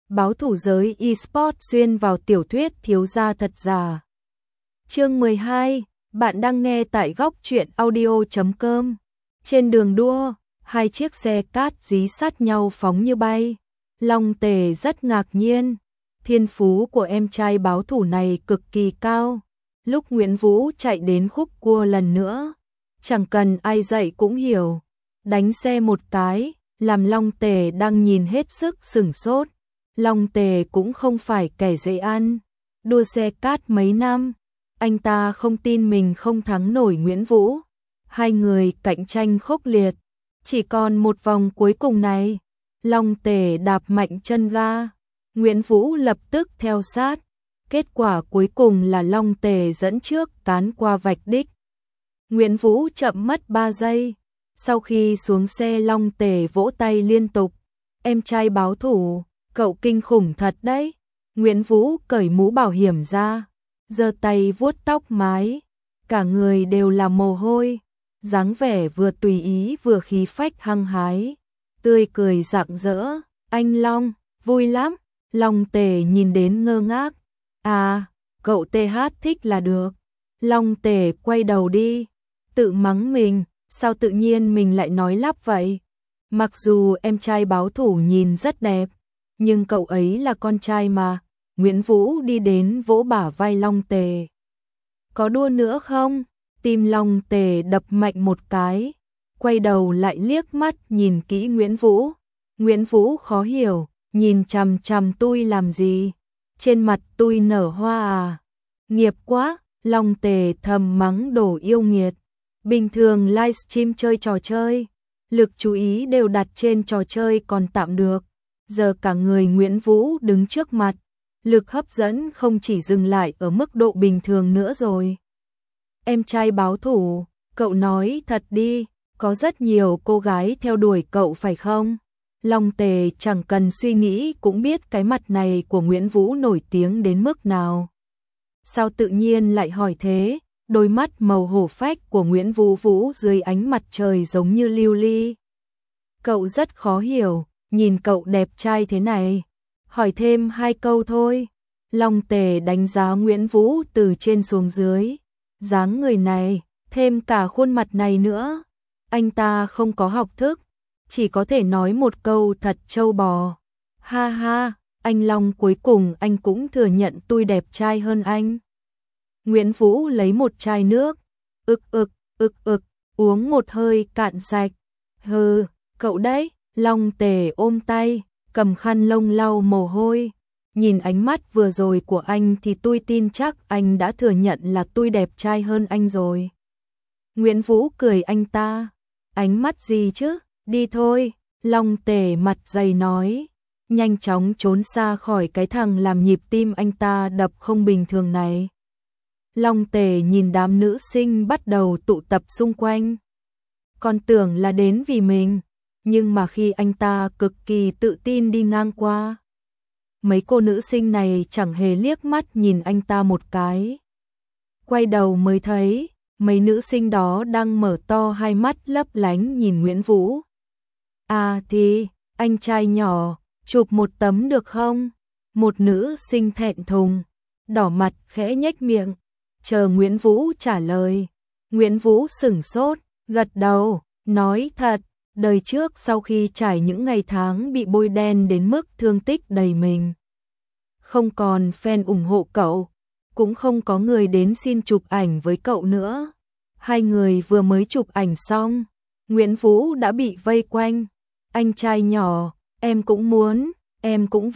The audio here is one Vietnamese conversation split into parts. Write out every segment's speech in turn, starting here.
báo thủ giới eSports xuyên vào tiểu thuyết thiếu gia thật giả. Chương 12, bạn đang nghe tại góc truyện audio.com. Trên đường đua, hai chiếc xe cát dí sát nhau phóng như bay. Long Tề rất ngạc nhiên, thiên phú của em trai báo thủ này cực kỳ cao. Lúc Nguyễn Vũ chạy đến khúc cua lần nữa, chẳng cần ai dạy cũng hiểu, đánh xe một cái, làm Long Tề đang nhìn hết sức sửng sốt. Long Tề cũng không phải kẻ dễ ăn, đua xe cát mấy năm, anh ta không tin mình không thắng nổi Nguyễn Vũ. Hai người cạnh tranh khốc liệt, chỉ còn một vòng cuối cùng này, Long Tề đạp mạnh chân ga, Nguyễn Vũ lập tức theo sát. Kết quả cuối cùng là Long Tề dẫn trước cán qua vạch đích. Nguyễn Vũ chậm mất 3 giây. Sau khi xuống xe, Long Tề vỗ tay liên tục. Em trai báo thủ, cậu kinh khủng thật đấy. Nguyễn Vũ cởi mũ bảo hiểm ra, giơ tay vuốt tóc mái, cả người đều là mồ hôi, dáng vẻ vừa tùy ý vừa khí phách hăng hái, tươi cười rạng rỡ. Anh Long, vui lắm. Long Tề nhìn đến ngơ ngác. À, cậu TH thích là được. Long Tề quay đầu đi, tự mắng mình, sao tự nhiên mình lại nói lắp vậy. Mặc dù em trai báo thủ nhìn rất đẹp, nhưng cậu ấy là con trai mà. Nguyễn Vũ đi đến vỗ bả vai Long Tề. Có đua nữa không? Tim Long Tề đập mạnh một cái, quay đầu lại liếc mắt nhìn kỹ Nguyễn Vũ. Nguyễn Vũ khó hiểu, nhìn chằm chằm tôi làm gì? Trên mặt tôi nở hoa à? Nghiệp quá, Long Tề thầm mắng đồ yêu nghiệt. Bình thường livestream chơi trò chơi, lực chú ý đều đặt trên trò chơi còn tạm được. Giờ cả người Nguyễn Vũ đứng trước mặt, lực hấp dẫn không chỉ dừng lại ở mức độ bình thường nữa rồi. Em trai báo thủ, cậu nói thật đi, có rất nhiều cô gái theo đuổi cậu phải không? Long Tề chẳng cần suy nghĩ cũng biết cái mặt này của Nguyễn Vũ nổi tiếng đến mức nào. Sao tự nhiên lại hỏi thế? Đôi mắt màu hổ phách của Nguyễn Vũ dưới ánh mặt trời giống như lưu ly. Cậu rất khó hiểu, nhìn cậu đẹp trai thế này. Hỏi thêm 2 câu thôi. Long Tề đánh giá Nguyễn Vũ từ trên xuống dưới. Dáng người này, thêm cả khuôn mặt này nữa. Anh ta không có học thức, chỉ có thể nói một câu thật trâu bò. Ha ha, anh Long, cuối cùng anh cũng thừa nhận tôi đẹp trai hơn anh. Nguyễn Vũ lấy một chai nước, ực, uống một hơi cạn sạch. Hừ, cậu đấy. Long Tề ôm tay, cầm khăn lông lau mồ hôi. Nhìn ánh mắt vừa rồi của anh thì tôi tin chắc anh đã thừa nhận là tôi đẹp trai hơn anh rồi. Nguyễn Vũ cười anh ta. Ánh mắt gì chứ? Đi thôi. Long Tề mặt dày nói, nhanh chóng trốn xa khỏi cái thằng làm nhịp tim anh ta đập không bình thường này. Long Tề nhìn đám nữ sinh bắt đầu tụ tập xung quanh, còn tưởng là đến vì mình, nhưng mà khi anh ta cực kỳ tự tin đi ngang qua, mấy cô nữ sinh này chẳng hề liếc mắt nhìn anh ta một cái. Quay đầu mới thấy mấy nữ sinh đó đang mở to hai mắt lấp lánh nhìn Nguyễn Vũ. À thì, anh trai nhỏ, chụp một tấm được không? Một nữ sinh thẹn thùng, đỏ mặt khẽ nhếch miệng, chờ Nguyễn Vũ trả lời. Nguyễn Vũ sửng sốt, gật đầu, nói thật, đời trước sau khi trải những ngày tháng bị bôi đen đến mức thương tích đầy mình, không còn fan ủng hộ cậu, cũng không có người đến xin chụp ảnh với cậu nữa. Hai người vừa mới chụp ảnh xong, Nguyễn Vũ đã bị vây quanh. Anh trai nhỏ, em cũng muốn, em cũng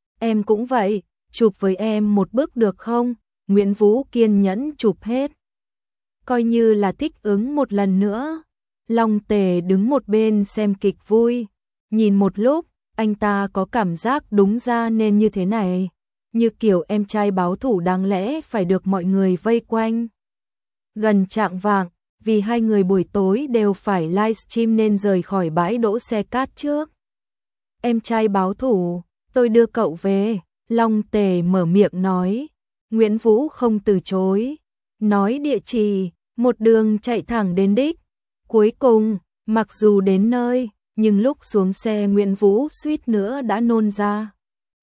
vậy, chụp với em một bức được không? Nguyễn Vũ kiên nhẫn chụp hết, coi như là thích ứng một lần nữa. Long Tề đứng một bên xem kịch vui, nhìn một lúc, anh ta có cảm giác đúng ra nên như thế này, như kiểu em trai báo thủ đáng lẽ phải được mọi người vây quanh. Gần chạng vạng, vì hai người buổi tối đều phải livestream nên rời khỏi bãi đỗ xe cát trước. Em trai báo thủ, tôi đưa cậu về. Long Tề mở miệng nói. Nguyễn Vũ không từ chối, nói địa chỉ, một đường chạy thẳng đến đích. Cuối cùng, mặc dù đến nơi, nhưng lúc xuống xe Nguyễn Vũ suýt nữa đã nôn ra.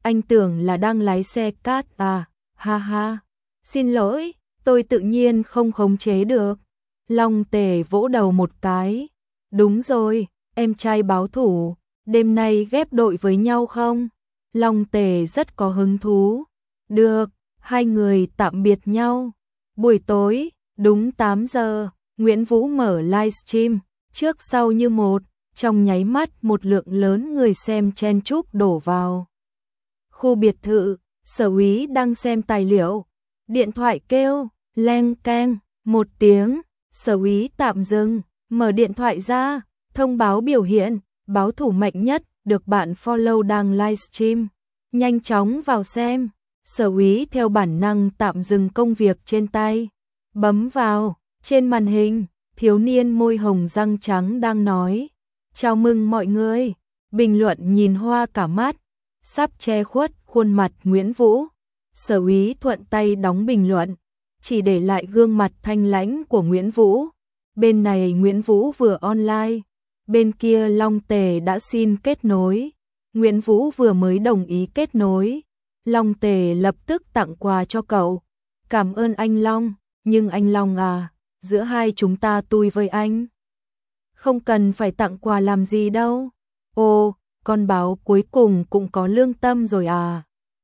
anh tưởng là đang lái xe cát à, ha ha. Xin lỗi, tôi tự nhiên không khống chế được. Long Tề vỗ đầu một cái. Đúng rồi, em trai báo thủ, đêm nay ghép đội với nhau không? Long Tề rất có hứng thú. Được, hai người tạm biệt nhau. Buổi tối, đúng 8 giờ, Nguyễn Vũ mở livestream, trước sau như một, trong nháy mắt một lượng lớn người xem chen chúc đổ vào. Khu biệt thự, Sở Úy đang xem tài liệu, điện thoại kêu, leng keng, một tiếng, Sở Úy tạm dừng, mở điện thoại ra, thông báo biểu hiện, báo thủ mạnh nhất, được bạn follow đang livestream, nhanh chóng vào xem. Sở Úy theo bản năng tạm dừng công việc trên tay, bấm vào, trên màn hình, thiếu niên môi hồng răng trắng đang nói, chào mừng mọi người, bình luận nhìn hoa cả mắt, sắp che khuất khuôn mặt Nguyễn Vũ. Sở Úy thuận tay đóng bình luận, chỉ để lại gương mặt thanh lãnh của Nguyễn Vũ. Bên này Nguyễn Vũ vừa online, bên kia Long Tề đã xin kết nối. Nguyễn Vũ vừa mới đồng ý kết nối, Long Tề lập tức tặng quà cho cậu. Cảm ơn anh Long, nhưng anh Long à, giữa hai chúng ta tôi với anh. Không cần phải tặng quà làm gì đâu. Ồ, con báo cuối cùng cũng có lương tâm rồi à.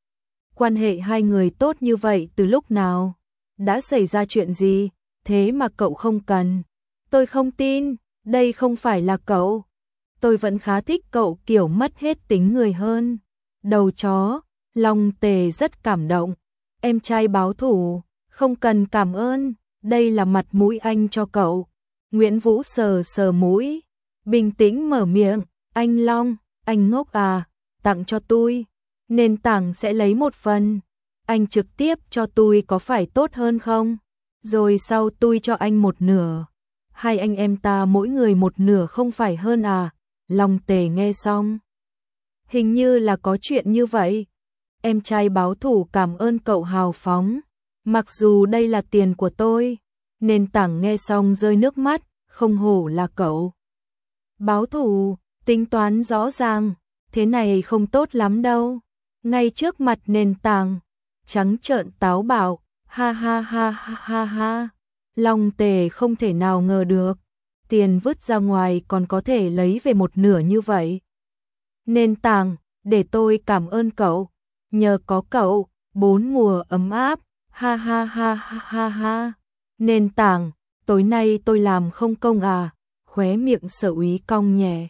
Quan hệ hai người tốt như vậy từ lúc nào? Đã xảy ra chuyện gì? Thế mà cậu không cần. Tôi không tin, đây không phải là cậu. Tôi vẫn khá thích cậu kiểu mất hết tính người hơn. Đầu chó, Long Tề rất cảm động. Em trai báo thủ, không cần cảm ơn, đây là mặt mũi anh cho cậu. Nguyễn Vũ sờ sờ mũi, bình tĩnh mở miệng, anh Long, anh ngốc à, tặng cho tôi. Nền tảng sẽ lấy một phần, anh trực tiếp cho tôi có phải tốt hơn không? Rồi sau tôi cho anh một nửa. Hai anh em ta mỗi người một nửa không phải hơn à? Long Tề nghe xong, hình như là có chuyện như vậy. Em trai báo thủ cảm ơn cậu hào phóng, mặc dù đây là tiền của tôi. Nền tảng nghe xong rơi nước mắt, không hổ là cậu. Báo thủ, tính toán rõ ràng, thế này không tốt lắm đâu. Ngay trước mặt nền tảng, trắng trợn táo bạo, ha ha ha ha ha ha. Long Tề không thể nào ngờ được, tiền vứt ra ngoài còn có thể lấy về một nửa như vậy. Nền tảng, để tôi cảm ơn cậu, nhờ có cậu, 4 mùa ấm áp, ha ha ha ha ha ha. Nền tảng, tối nay tôi làm không công à, khóe miệng Sở Úy cong nhẹ.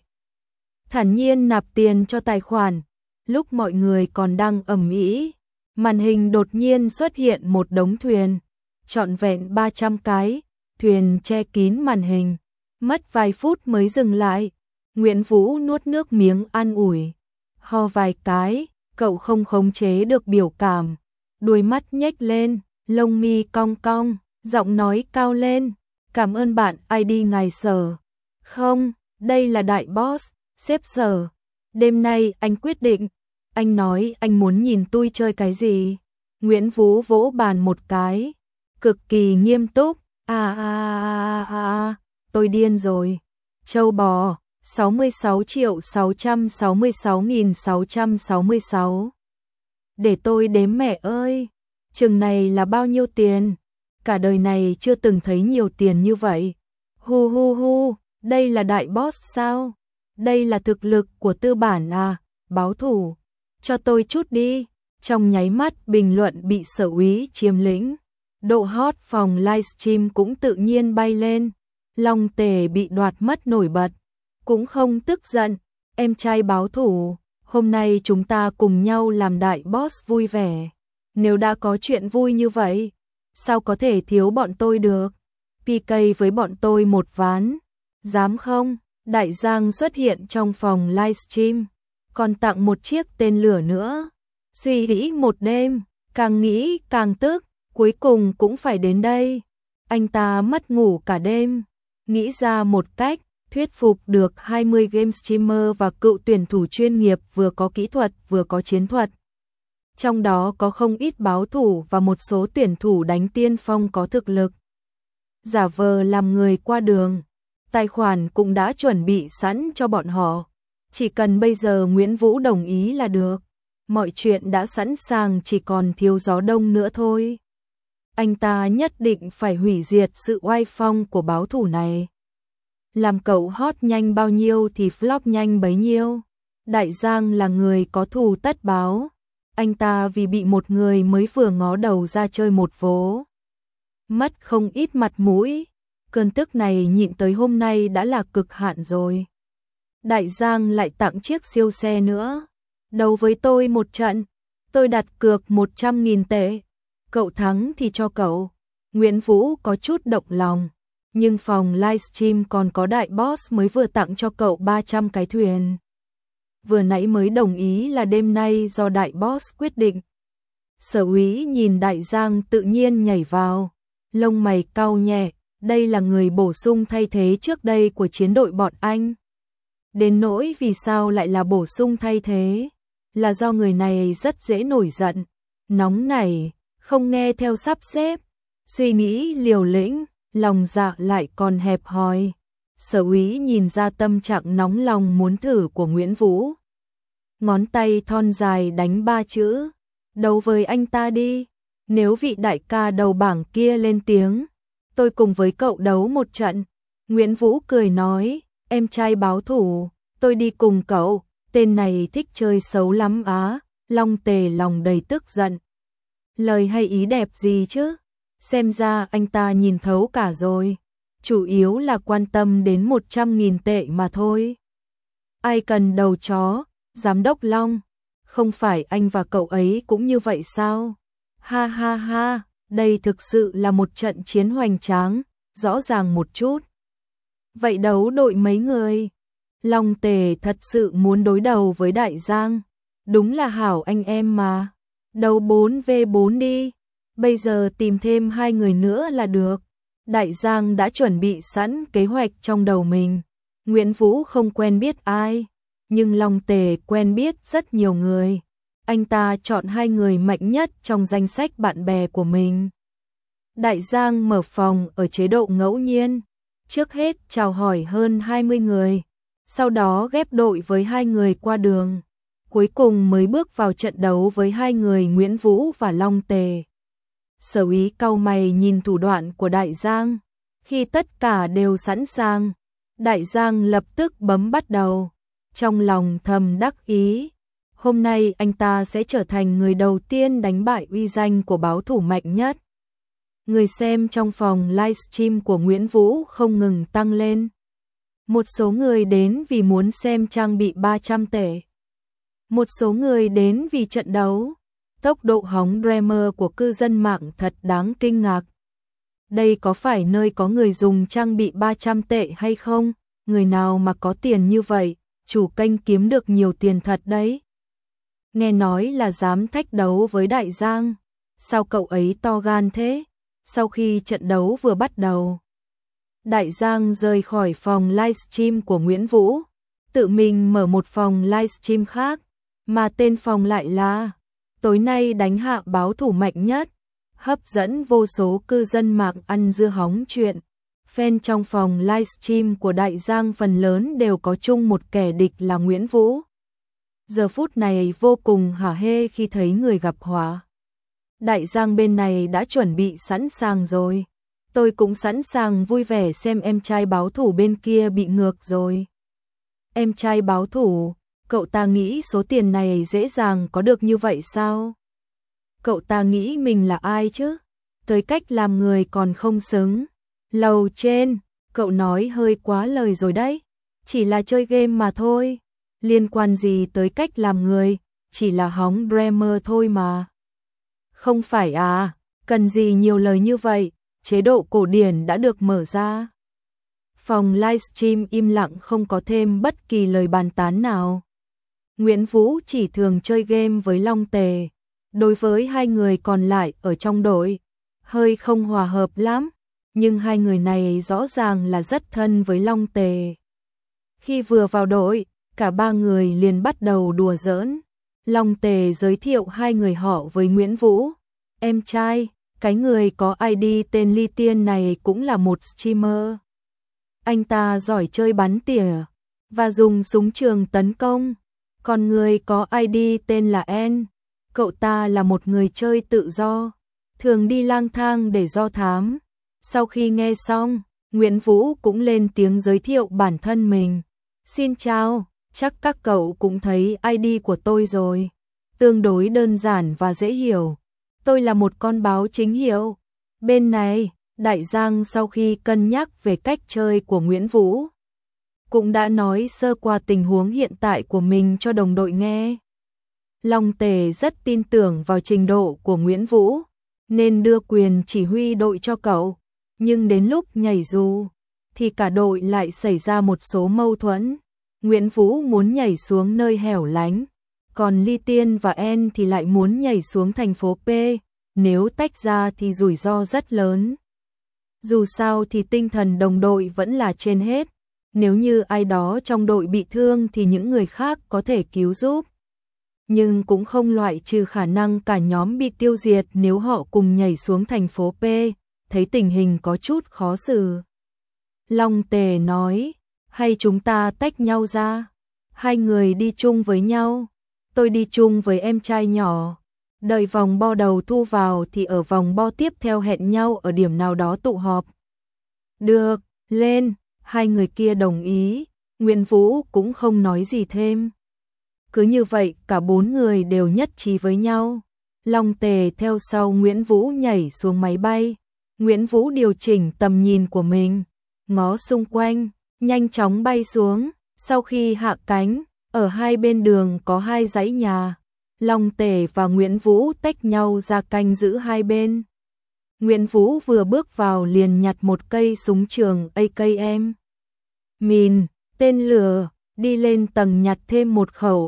Thản nhiên nạp tiền cho tài khoản, lúc mọi người còn đang ầm ĩ, màn hình đột nhiên xuất hiện một đống thuyền, trọn vẹn 300 cái, thuyền che kín màn hình, mất vài phút mới dừng lại. Nguyễn Vũ nuốt nước miếng an ủi, ho vài cái, cậu không khống chế được biểu cảm, đuôi mắt nhếch lên, lông mi cong cong, giọng nói cao lên, cảm ơn bạn ID ngài Sở. Không, đây là đại boss, sếp Sở. Đêm nay anh quyết định, anh nói anh muốn nhìn tôi chơi cái gì. Nguyễn Vũ vỗ bàn một cái, cực kỳ nghiêm túc, tôi điên rồi. Châu bò, 66.666.666. Để tôi đếm mẹ ơi, chừng này là bao nhiêu tiền? Cả đời này chưa từng thấy nhiều tiền như vậy. Hu hu hu, đây là đại boss sao? Đây là thực lực của tư bản à? Báo thủ, cho tôi chút đi. Trong nháy mắt bình luận bị Sở Úy chiếm lĩnh. Độ hot phòng livestream cũng tự nhiên bay lên. Long Tề bị đoạt mất nổi bật, cũng không tức giận. Em trai báo thủ, hôm nay chúng ta cùng nhau làm đại boss vui vẻ. Nếu đã có chuyện vui như vậy, sao có thể thiếu bọn tôi được? PK với bọn tôi một ván, dám không? Đại Giang xuất hiện trong phòng livestream, còn tặng một chiếc tên lửa nữa. Suy nghĩ một đêm, càng nghĩ càng tức, cuối cùng cũng phải đến đây. Anh ta mất ngủ cả đêm, nghĩ ra một cách thuyết phục được 20 game streamer và cựu tuyển thủ chuyên nghiệp vừa có kỹ thuật vừa có chiến thuật. Trong đó có không ít báo thủ và một số tuyển thủ đánh tiên phong có thực lực. Giả vờ làm người qua đường, tài khoản cũng đã chuẩn bị sẵn cho bọn họ. Chỉ cần bây giờ Nguyễn Vũ đồng ý là được. mọi chuyện đã sẵn sàng, chỉ còn thiếu gió đông nữa thôi. Anh ta nhất định phải hủy diệt sự oai phong của báo thủ này. Làm cậu hot nhanh bao nhiêu thì flop nhanh bấy nhiêu. Đại Giang là người có thù tất báo. Anh ta vì bị một người mới vừa ngó đầu ra chơi một vố, mất không ít mặt mũi. Cơn tức này nhịn tới hôm nay đã là cực hạn rồi. Đại Giang lại tặng chiếc siêu xe nữa. Đấu với tôi một trận, tôi đặt cược 100.000 tệ. Cậu thắng thì cho cậu. Nguyễn Vũ có chút động lòng, nhưng phòng livestream còn có đại boss mới vừa tặng cho cậu 300 cái thuyền. Vừa nãy mới đồng ý là đêm nay do đại boss quyết định. Sở Úy nhìn Đại Giang tự nhiên nhảy vào, lông mày cau nhẹ, đây là người bổ sung thay thế trước đây của chiến đội bọn anh. Đến nỗi vì sao lại là bổ sung thay thế, là do người này rất dễ nổi giận, nóng nảy, không nghe theo sắp xếp, suy nghĩ liều lĩnh, lòng dạ lại còn hẹp hòi. Sở Úy nhìn ra tâm trạng nóng lòng muốn thử của Nguyễn Vũ. Ngón tay thon dài đánh 3 chữ, đấu với anh ta đi, nếu vị đại ca đầu bảng kia lên tiếng, tôi cùng với cậu đấu một trận. Nguyễn Vũ cười nói, em trai báo thủ, tôi đi cùng cậu, tên này thích chơi xấu lắm á. Long Tề lòng đầy tức giận. Lời hay ý đẹp gì chứ, xem ra anh ta nhìn thấu cả rồi, chủ yếu là quan tâm đến 100.000 tệ mà thôi. Ai cần đầu chó, giám đốc Long, không phải anh và cậu ấy cũng như vậy sao? Ha ha ha, đây thực sự là một trận chiến hoành tráng, rõ ràng một chút. Vậy đấu đội mấy người? Long Tề thật sự muốn đối đầu với Đại Giang, đúng là hảo anh em mà. Đấu 4v4 đi, bây giờ tìm thêm 2 người nữa là được. Đại Giang đã chuẩn bị sẵn kế hoạch trong đầu mình. Nguyễn Vũ không quen biết ai, nhưng Long Tề quen biết rất nhiều người. Anh ta chọn 2 người mạnh nhất trong danh sách bạn bè của mình. Đại Giang mở phòng ở chế độ ngẫu nhiên, trước hết chào hỏi hơn 20 người, sau đó ghép đội với 2 người qua đường, cuối cùng mới bước vào trận đấu với 2 người Nguyễn Vũ và Long Tề. Sở Úy cau mày nhìn thủ đoạn của Đại Giang, khi tất cả đều sẵn sàng, Đại Giang lập tức bấm bắt đầu, trong lòng thầm đắc ý, hôm nay anh ta sẽ trở thành người đầu tiên đánh bại uy danh của báo thủ mạnh nhất. Người xem trong phòng livestream của Nguyễn Vũ không ngừng tăng lên. Một số người đến vì muốn xem trang bị 300 tệ. Một số người đến vì trận đấu. Tốc độ hóng Dreamer của cư dân mạng thật đáng kinh ngạc. Đây có phải nơi có người dùng trang bị 300 tệ hay không? Người nào mà có tiền như vậy, chủ kênh kiếm được nhiều tiền thật đấy. Nghe nói là dám thách đấu với Đại Giang. Sao cậu ấy to gan thế? Sau khi trận đấu vừa bắt đầu, Đại Giang rời khỏi phòng livestream của Nguyễn Vũ, tự mình mở một phòng livestream khác, mà tên phòng lại là tối nay đánh hạ báo thủ mạnh nhất, hấp dẫn vô số cư dân mạng ăn dưa hóng chuyện. Fan trong phòng livestream của Đại Giang phần lớn đều có chung một kẻ địch là Nguyễn Vũ. Giờ phút này vô cùng hả hê khi thấy người gặp họa. Đại Giang bên này đã chuẩn bị sẵn sàng rồi. Tôi cũng sẵn sàng vui vẻ xem em trai báo thủ bên kia bị ngược rồi. Em trai báo thủ, cậu ta nghĩ số tiền này dễ dàng có được như vậy sao? Cậu ta nghĩ mình là ai chứ? Tới cách làm người còn không xứng. Lầu trên, cậu nói hơi quá lời rồi đấy. Chỉ là chơi game mà thôi. Liên quan gì tới cách làm người, chỉ là hóng Dreamer thôi mà. Không phải à, cần gì nhiều lời như vậy, chế độ cổ điển đã được mở ra. Phòng livestream im lặng không có thêm bất kỳ lời bàn tán nào. Nguyễn Vũ chỉ thường chơi game với Long Tề. Đối với 2 người còn lại ở trong đội, hơi không hòa hợp lắm, nhưng 2 người này rõ ràng là rất thân với Long Tề. Khi vừa vào đội, cả 3 người liền bắt đầu đùa giỡn. Long Tề giới thiệu 2 người họ với Nguyễn Vũ. Em trai, cái người có ID tên Ly Tiên này cũng là một streamer. Anh ta giỏi chơi bắn tỉa và dùng súng trường tấn công. Còn người có ID tên là N. Cậu ta là một người chơi tự do, thường đi lang thang để do thám. Sau khi nghe xong, Nguyễn Vũ cũng lên tiếng giới thiệu bản thân mình. Xin chào, chắc các cậu cũng thấy ID của tôi rồi. Tương đối đơn giản và dễ hiểu. Tôi là một con báo chính hiệu. Bên này, Đại Giang sau khi cân nhắc về cách chơi của Nguyễn Vũ, cũng đã nói sơ qua tình huống hiện tại của mình cho đồng đội nghe. Long Tề rất tin tưởng vào trình độ của Nguyễn Vũ, nên đưa quyền chỉ huy đội cho cậu. Nhưng đến lúc nhảy dù, thì cả đội lại xảy ra một số mâu thuẫn. Nguyễn Vũ muốn nhảy xuống nơi hẻo lánh, còn Ly Tiên và En thì lại muốn nhảy xuống thành phố P. Nếu tách ra thì rủi ro rất lớn. Dù sao thì tinh thần đồng đội vẫn là trên hết. Nếu như ai đó trong đội bị thương thì những người khác có thể cứu giúp. Nhưng cũng không loại trừ khả năng cả nhóm bị tiêu diệt nếu họ cùng nhảy xuống thành phố P. Thấy tình hình có chút khó xử, Long Tề nói, hay chúng ta tách nhau ra, hai người đi chung với nhau, tôi đi chung với em trai nhỏ, đợi vòng bo đầu thu vào thì ở vòng bo tiếp theo hẹn nhau ở điểm nào đó tụ họp. Được, lên, hai người kia đồng ý, Nguyễn Vũ cũng không nói gì thêm. Cứ như vậy cả bốn người đều nhất trí với nhau. Long Tề theo sau Nguyễn Vũ nhảy xuống máy bay. Nguyễn Vũ điều chỉnh tầm nhìn của mình, ngó xung quanh, nhanh chóng bay xuống. Sau khi hạ cánh, ở hai bên đường có hai dãy nhà. Long Tề và Nguyễn Vũ tách nhau ra canh giữ hai bên. Nguyễn Vũ vừa bước vào liền nhặt một cây súng trường AKM. Mìn, tên lửa, đi lên tầng nhặt thêm một khẩu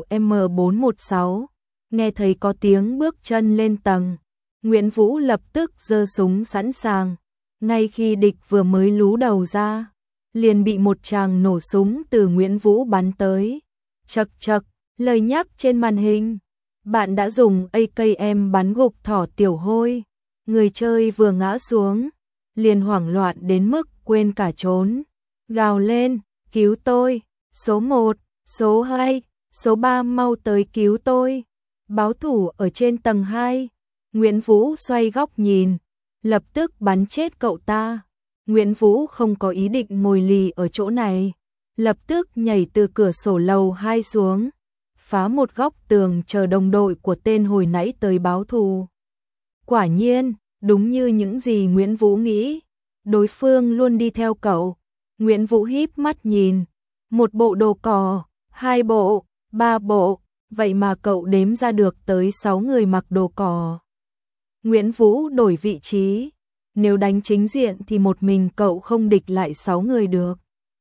M416. Nghe thấy có tiếng bước chân lên tầng, Nguyễn Vũ lập tức giơ súng sẵn sàng. Ngay khi địch vừa mới lú đầu ra, liền bị một tràng nổ súng từ Nguyễn Vũ bắn tới. Chậc chậc, lời nhắc trên màn hình. Bạn đã dùng AKM bắn gục thỏ tiểu hôi. Người chơi vừa ngã xuống, liền hoảng loạn đến mức quên cả trốn. Gào lên, cứu tôi, số 1, số 2, số 3 mau tới cứu tôi. Báo thủ ở trên tầng 2. Nguyễn Vũ xoay góc nhìn, lập tức bắn chết cậu ta. Nguyễn Vũ không có ý định ngồi lì ở chỗ này, lập tức nhảy từ cửa sổ lầu 2 xuống, phá một góc tường chờ đồng đội của tên hồi nãy tới báo thù. Quả nhiên, đúng như những gì Nguyễn Vũ nghĩ, đối phương luôn đi theo cậu. Nguyễn Vũ híp mắt nhìn, một bộ đồ cò, 2 bộ, 3 bộ, vậy mà cậu đếm ra được tới 6 người mặc đồ cò. Nguyễn Vũ đổi vị trí, nếu đánh chính diện thì một mình cậu không địch lại 6 người được.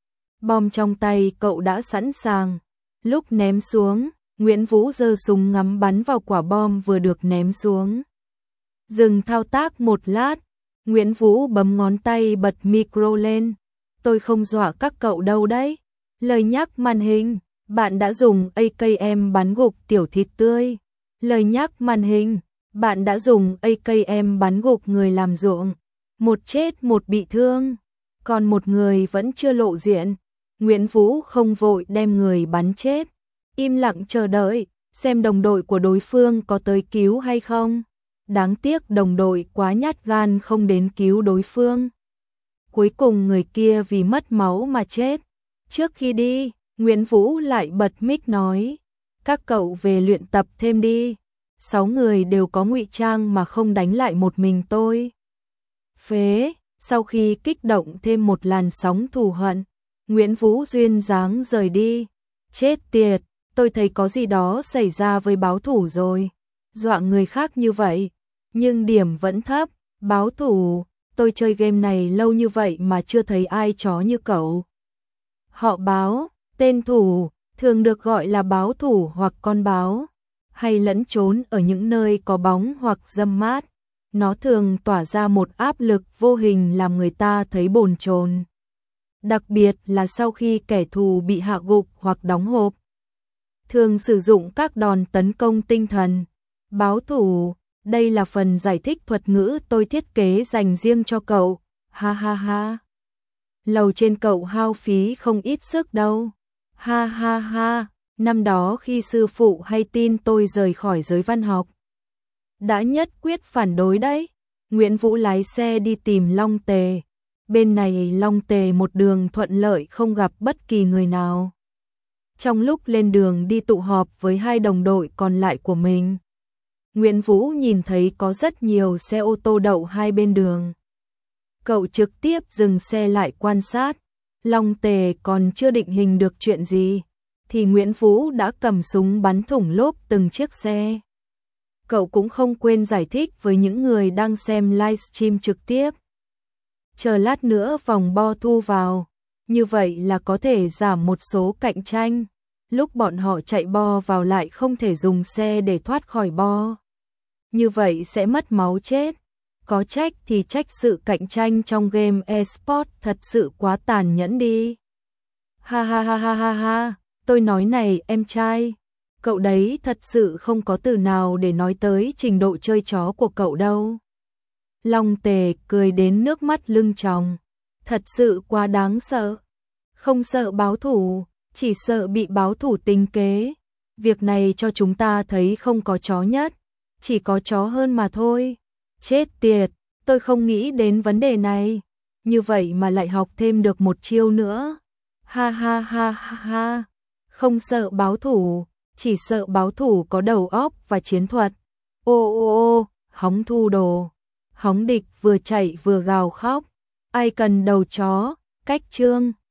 Bom trong tay cậu đã sẵn sàng, lúc ném xuống, Nguyễn Vũ giơ súng ngắm bắn vào quả bom vừa được ném xuống. Dừng thao tác một lát, Nguyễn Vũ bấm ngón tay bật micro lên. Tôi không dọa các cậu đâu đấy. Lời nhắc màn hình, bạn đã dùng AKM bắn gục tiểu thịt tươi. Lời nhắc màn hình, bạn đã dùng AKM bắn gục người làm ruộng. Một chết một bị thương, còn một người vẫn chưa lộ diện. Nguyễn Vũ không vội đem người bắn chết, im lặng chờ đợi, xem đồng đội của đối phương có tới cứu hay không. Đáng tiếc đồng đội quá nhát gan không đến cứu đối phương. Cuối cùng người kia vì mất máu mà chết. Trước khi đi, Nguyễn Vũ lại bật mic nói, các cậu về luyện tập thêm đi. 6 người đều có ngụy trang mà không đánh lại một mình tôi. Phế, sau khi kích động thêm một làn sóng thù hận, Nguyễn Vũ duyên dáng rời đi. Chết tiệt, tôi thấy có gì đó xảy ra với báo thủ rồi. Dọa người khác như vậy, nhưng điểm vẫn thấp. Báo thủ, tôi chơi game này lâu như vậy mà chưa thấy ai chó như cậu. Họ báo, tên thủ, thường được gọi là báo thủ hoặc con báo, hay lẫn trốn ở những nơi có bóng hoặc râm mát. Nó thường tỏa ra một áp lực vô hình làm người ta thấy bồn chồn. Đặc biệt là sau khi kẻ thù bị hạ gục hoặc đóng hộp. Thường sử dụng các đòn tấn công tinh thần. Báo thủ, đây là phần giải thích thuật ngữ tôi thiết kế dành riêng cho cậu. Ha ha ha. Lầu trên cậu hao phí không ít sức đâu. Ha ha ha. Năm đó khi sư phụ hay tin tôi rời khỏi giới văn học, đã nhất quyết phản đối đấy. Nguyễn Vũ lái xe đi tìm Long Tề. Bên này Long Tề một đường thuận lợi không gặp bất kỳ người nào. Trong lúc lên đường đi tụ họp với hai đồng đội còn lại của mình, Nguyễn Vũ nhìn thấy có rất nhiều xe ô tô đậu hai bên đường. Cậu trực tiếp dừng xe lại quan sát. Long Tề còn chưa định hình được chuyện gì, thì Nguyễn Vũ đã cầm súng bắn thủng lốp từng chiếc xe. Cậu cũng không quên giải thích với những người đang xem livestream trực tiếp. Chờ lát nữa vòng bo thu vào, như vậy là có thể giảm một số cạnh tranh. Lúc bọn họ chạy bo vào lại không thể dùng xe để thoát khỏi bo. Như vậy sẽ mất máu chết. Có trách thì trách sự cạnh tranh trong game eSport thật sự quá tàn nhẫn đi. Ha ha ha ha ha ha, tôi nói này em trai, cậu đấy thật sự không có từ nào để nói tới trình độ chơi chó của cậu đâu. Long Tề cười đến nước mắt lưng tròng, thật sự quá đáng sợ. Không sợ báo thủ, chỉ sợ bị báo thủ tính kế. Việc này cho chúng ta thấy không có chó nhất, chỉ có chó hơn mà thôi. Chết tiệt, tôi không nghĩ đến vấn đề này. Như vậy mà lại học thêm được một chiêu nữa. Ha ha ha ha ha. Không sợ báo thủ, chỉ sợ báo thủ có đầu óc và chiến thuật. Ô ô ô, hóng thu đồ. Hóng địch vừa chạy vừa gào khóc. Ai cần đầu chó, cách chương.